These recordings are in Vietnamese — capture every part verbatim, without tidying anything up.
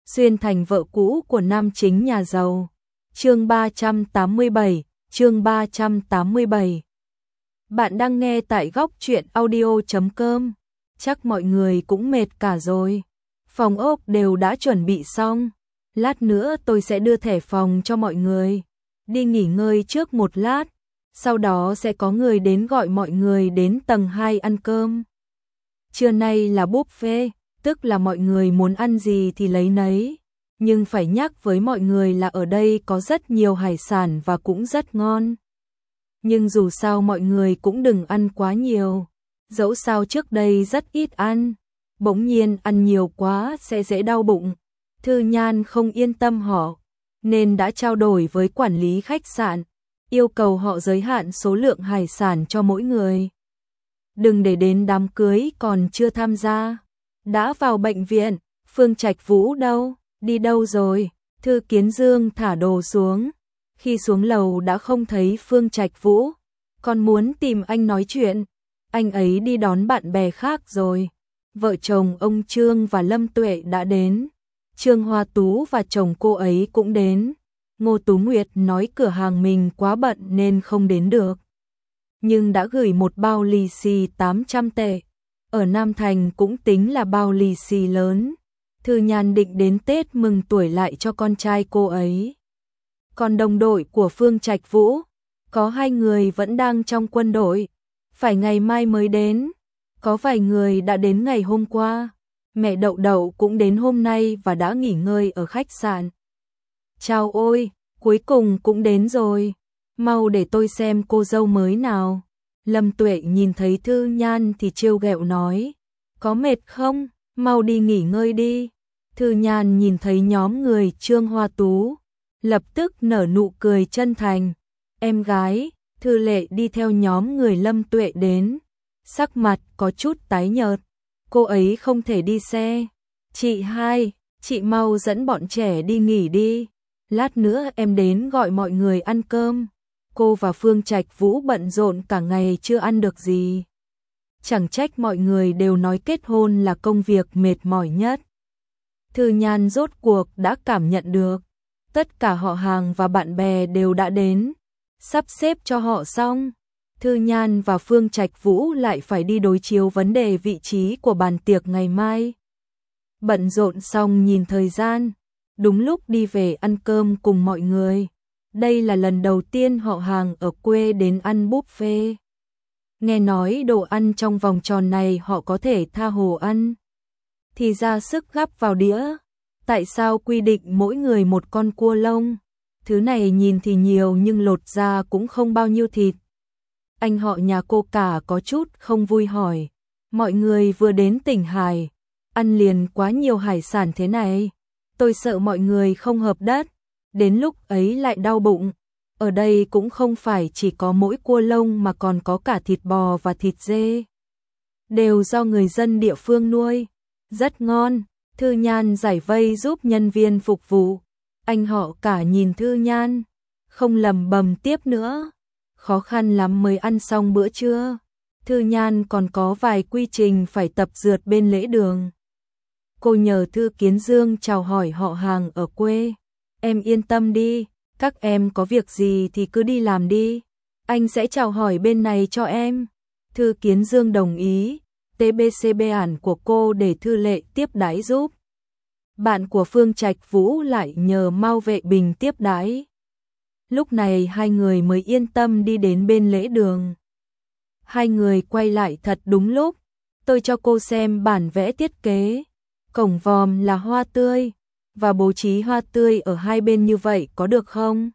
xuyên thành vợ cũ của nam chính nhà giàu. Chương ba trăm tám mươi bảy, chương ba trăm tám mươi bảy. Bạn đang nghe tại góc truyện audio chấm com. Chắc mọi người cũng mệt cả rồi. Phòng ốc đều đã chuẩn bị xong. Lát nữa tôi sẽ đưa thẻ phòng cho mọi người. Đi nghỉ ngơi trước một lát. Sau đó sẽ có người đến gọi mọi người đến tầng hai ăn cơm. Trưa nay là buffet, tức là mọi người muốn ăn gì thì lấy nấy. Nhưng phải nhắc với mọi người là ở đây có rất nhiều hải sản và cũng rất ngon. Nhưng dù sao mọi người cũng đừng ăn quá nhiều. Dẫu sao trước đây rất ít ăn, bỗng nhiên ăn nhiều quá sẽ dễ đau bụng. Thư Nhan không yên tâm họ, nên đã trao đổi với quản lý khách sạn, yêu cầu họ giới hạn số lượng hải sản cho mỗi người. Đừng để đến đám cưới còn chưa tham gia. Đã vào bệnh viện, Phương Trạch Vũ đâu, đi đâu rồi? Thư Kiến Dương thả đồ xuống. Khi xuống lầu đã không thấy Phương Trạch Vũ, còn muốn tìm anh nói chuyện. Anh ấy đi đón bạn bè khác rồi. Vợ chồng ông Trương và Lâm Tuệ đã đến. Trương Hoa Tú và chồng cô ấy cũng đến. Ngô Tú Nguyệt nói cửa hàng mình quá bận nên không đến được. Nhưng đã gửi một bao lì xì tám trăm tệ. Ở Nam Thành cũng tính là bao lì xì lớn. Thư Nhan định đến Tết mừng tuổi lại cho con trai cô ấy. Còn đồng đội của Phương Trạch Vũ, có hai người vẫn đang trong quân đội, phải ngày mai mới đến. Có vài người đã đến ngày hôm qua. Mẹ Đậu Đậu cũng đến hôm nay và đã nghỉ ngơi ở khách sạn. Chào ôi, cuối cùng cũng đến rồi. Mau để tôi xem cô dâu mới nào. Lâm Tuệ nhìn thấy Thư Nhan thì trêu ghẹo nói. Có mệt không? Mau đi nghỉ ngơi đi. Thư Nhan nhìn thấy nhóm người Trương Hoa Tú, lập tức nở nụ cười chân thành. Em gái, Thư Lệ đi theo nhóm người Lâm Tuệ đến. Sắc mặt có chút tái nhợt. Cô ấy không thể đi xe. Chị hai, chị mau dẫn bọn trẻ đi nghỉ đi. Lát nữa em đến gọi mọi người ăn cơm. Cô và Phương Trạch Vũ bận rộn cả ngày chưa ăn được gì. Chẳng trách mọi người đều nói kết hôn là công việc mệt mỏi nhất. Thư Nhan rốt cuộc đã cảm nhận được. Tất cả họ hàng và bạn bè đều đã đến. Sắp xếp cho họ xong. Thư Nhan và Phương Trạch Vũ lại phải đi đối chiếu vấn đề vị trí của bàn tiệc ngày mai. Bận rộn xong nhìn thời gian. Đúng lúc đi về ăn cơm cùng mọi người. Đây là lần đầu tiên họ hàng ở quê đến ăn buffet. Nghe nói đồ ăn trong vòng tròn này họ có thể tha hồ ăn. Thì ra sức gắp vào đĩa. Tại sao quy định mỗi người một con cua lông? Thứ này nhìn thì nhiều nhưng lột ra cũng không bao nhiêu thịt. Anh họ nhà cô cả có chút không vui hỏi. Mọi người vừa đến tỉnh Hải, ăn liền quá nhiều hải sản thế này. Tôi sợ mọi người không hợp đất. Đến lúc ấy lại đau bụng. Ở đây cũng không phải chỉ có mỗi cua lông mà còn có cả thịt bò và thịt dê. Đều do người dân địa phương nuôi. Rất ngon. Thư Nhan giải vây giúp nhân viên phục vụ. Anh họ cả nhìn Thư Nhan, không lầm bầm tiếp nữa. Khó khăn lắm mới ăn xong bữa trưa. Thư Nhan còn có vài quy trình phải tập dượt bên lễ đường. Cô nhờ Thư Kiến Dương chào hỏi họ hàng ở quê. Em yên tâm đi, các em có việc gì thì cứ đi làm đi. Anh sẽ chào hỏi bên này cho em. Thư Kiến Dương đồng ý. tê bê xê bản của cô để Thư Lệ tiếp đãi giúp. Bạn của Phương Trạch Vũ lại nhờ Mao Vệ Bình tiếp đãi. Lúc này hai người mới yên tâm đi đến bên lễ đường. Hai người quay lại thật đúng lúc. Tôi cho cô xem bản vẽ thiết kế. Cổng vòm là hoa tươi, và bố trí hoa tươi ở hai bên như vậy có được không?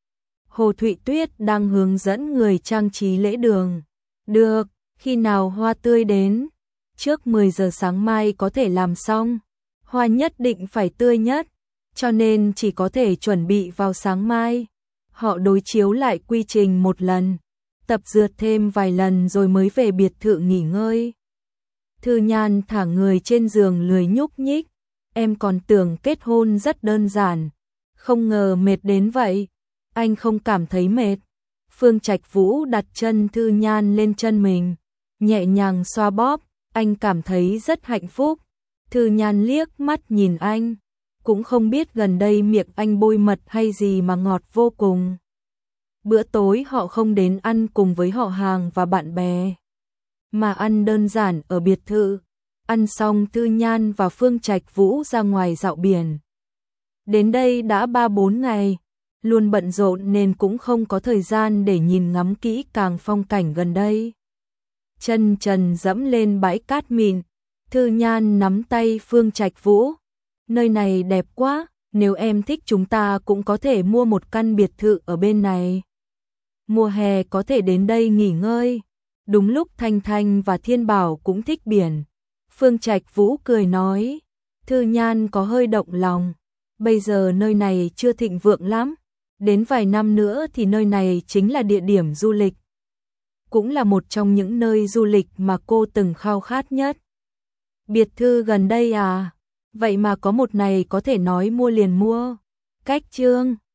Hồ Thụy Tuyết đang hướng dẫn người trang trí lễ đường. Được, khi nào hoa tươi đến? Trước mười giờ sáng mai có thể làm xong. Hoa nhất định phải tươi nhất, cho nên chỉ có thể chuẩn bị vào sáng mai. Họ đối chiếu lại quy trình một lần, tập dượt thêm vài lần rồi mới về biệt thự nghỉ ngơi. Thư Nhan thả người trên giường lười nhúc nhích. Em còn tưởng kết hôn rất đơn giản, không ngờ mệt đến vậy. Anh không cảm thấy mệt. Phương Trạch Vũ đặt chân Thư Nhan lên chân mình, nhẹ nhàng xoa bóp. Anh cảm thấy rất hạnh phúc. Thư Nhan liếc mắt nhìn anh. cũng không biết gần đây miệng anh bôi mật hay gì mà ngọt vô cùng. Bữa tối họ không đến ăn cùng với họ hàng và bạn bè, mà ăn đơn giản ở biệt thự. Ăn xong Thư Nhan và Phương Trạch Vũ ra ngoài dạo biển. Đến đây đã ba bốn ngày, luôn bận rộn nên cũng không có thời gian để nhìn ngắm kỹ càng phong cảnh gần đây. Chân trần dẫm lên bãi cát mịn, Thư Nhan nắm tay Phương Trạch Vũ. Nơi này đẹp quá, nếu em thích chúng ta cũng có thể mua một căn biệt thự ở bên này. Mùa hè có thể đến đây nghỉ ngơi. Đúng lúc Thanh Thanh và Thiên Bảo cũng thích biển. Phương Trạch Vũ cười nói. Thư Nhan có hơi động lòng. Bây giờ nơi này chưa thịnh vượng lắm. Đến vài năm nữa thì nơi này chính là địa điểm du lịch. Cũng là một trong những nơi du lịch mà cô từng khao khát nhất. Biệt thự gần đây à? Vậy mà có một này có thể nói mua liền mua. Cách Trương